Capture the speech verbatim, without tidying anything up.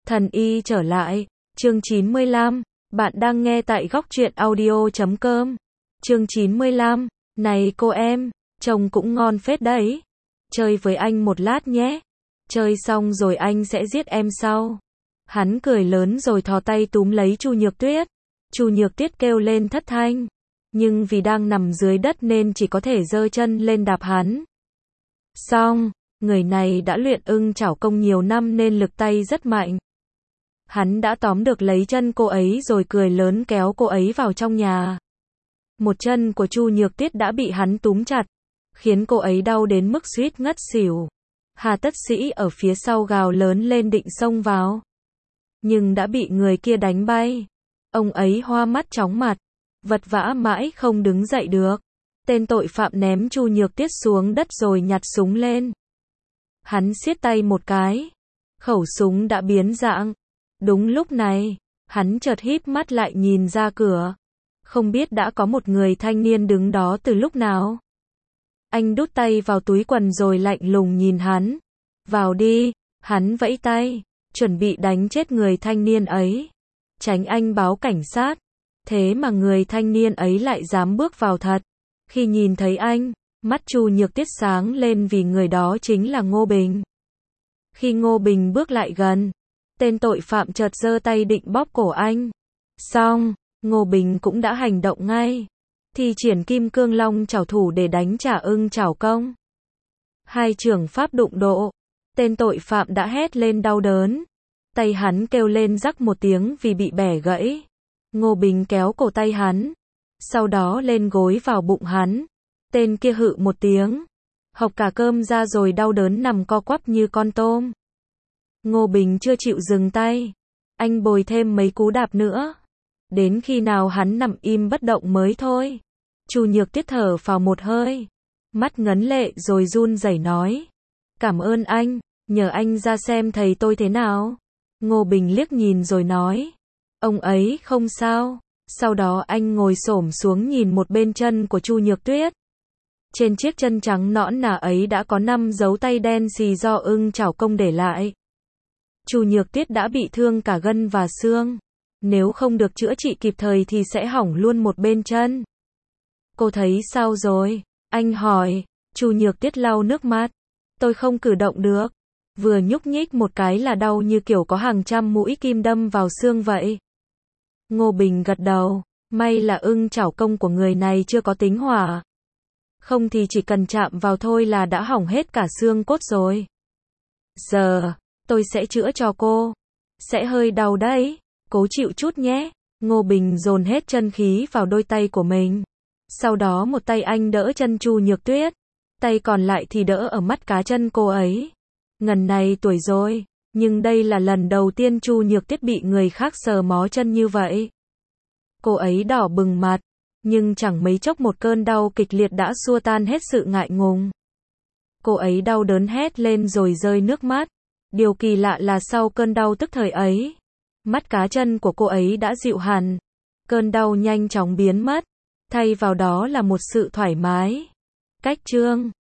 Thần y trở lại, chương chín mươi lăm, bạn đang nghe tại góc truyện audio chấm com. Chương chín mươi lăm, này cô em, trông cũng ngon phết đấy. Chơi với anh một lát nhé. Chơi xong rồi anh sẽ giết em sau. Hắn cười lớn rồi thò tay túm lấy Chu Nhược Tuyết. Chu Nhược Tuyết kêu lên thất thanh, nhưng vì đang nằm dưới đất nên chỉ có thể giơ chân lên đạp hắn. Xong, người này đã luyện ưng chảo công nhiều năm nên lực tay rất mạnh. Hắn đã tóm được lấy chân cô ấy rồi cười lớn kéo cô ấy vào trong nhà. Một chân của Chu Nhược Tuyết đã bị hắn túm chặt, khiến cô ấy đau đến mức suýt ngất xỉu. Hà Tất Sĩ ở phía sau gào lớn lên định xông vào, nhưng đã bị người kia đánh bay. Ông ấy hoa mắt chóng mặt, vật vã mãi không đứng dậy được. Tên tội phạm ném Chu Nhược Tuyết xuống đất rồi nhặt súng lên. Hắn siết tay một cái, khẩu súng đã biến dạng. Đúng lúc này, hắn chợt híp mắt lại nhìn ra cửa. Không biết đã có một người thanh niên đứng đó từ lúc nào. Anh đút tay vào túi quần rồi lạnh lùng nhìn hắn. Vào đi, hắn vẫy tay, chuẩn bị đánh chết người thanh niên ấy. Tránh anh báo cảnh sát. Thế mà người thanh niên ấy lại dám bước vào thật. Khi nhìn thấy anh, mắt Chu Nhược Tuyết sáng lên vì người đó chính là Ngô Bình. Khi Ngô Bình bước lại gần, tên tội phạm chợt giơ tay định bóp cổ anh. Xong, Ngô Bình cũng đã hành động ngay. Thi triển Kim Cương Long chảo thủ để đánh trả ưng chảo công. Hai chưởng pháp đụng độ. Tên tội phạm đã hét lên đau đớn. Tay hắn kêu lên rắc một tiếng vì bị bẻ gãy. Ngô Bình kéo cổ tay hắn, sau đó lên gối vào bụng hắn. Tên kia hự một tiếng, hộc cả cơm ra rồi đau đớn nằm co quắp như con tôm. Ngô Bình chưa chịu dừng tay, anh bồi thêm mấy cú đạp nữa, đến khi nào hắn nằm im bất động mới thôi. Chu Nhược Tuyết thở phào một hơi, mắt ngấn lệ rồi run rẩy nói, cảm ơn anh, nhờ anh ra xem thầy tôi thế nào. Ngô Bình liếc nhìn rồi nói, ông ấy không sao. Sau đó anh ngồi xổm xuống nhìn một bên chân của Chu Nhược Tuyết. Trên chiếc chân trắng nõn nà ấy đã có năm dấu tay đen xì do ưng chảo công để lại. Chu Nhược Tuyết đã bị thương cả gân và xương. Nếu không được chữa trị kịp thời thì sẽ hỏng luôn một bên chân. Cô thấy sao rồi? Anh hỏi. Chu Nhược Tuyết lau nước mắt. Tôi không cử động được. Vừa nhúc nhích một cái là đau như kiểu có hàng trăm mũi kim đâm vào xương vậy. Ngô Bình gật đầu. May là ưng chảo công của người này chưa có tính hỏa. Không thì chỉ cần chạm vào thôi là đã hỏng hết cả xương cốt rồi. Giờ, tôi sẽ chữa cho cô. Sẽ hơi đau đấy. Cố chịu chút nhé. Ngô Bình dồn hết chân khí vào đôi tay của mình. Sau đó một tay anh đỡ chân Chu Nhược Tuyết. Tay còn lại thì đỡ ở mắt cá chân cô ấy. Ngần này tuổi rồi, nhưng đây là lần đầu tiên Chu Nhược Tuyết bị người khác sờ mó chân như vậy. Cô ấy đỏ bừng mặt, nhưng chẳng mấy chốc một cơn đau kịch liệt đã xua tan hết sự ngại ngùng. Cô ấy đau đớn hét lên rồi rơi nước mắt. Điều kỳ lạ là sau cơn đau tức thời ấy, mắt cá chân của cô ấy đã dịu hẳn. Cơn đau nhanh chóng biến mất, thay vào đó là một sự thoải mái. Cách chương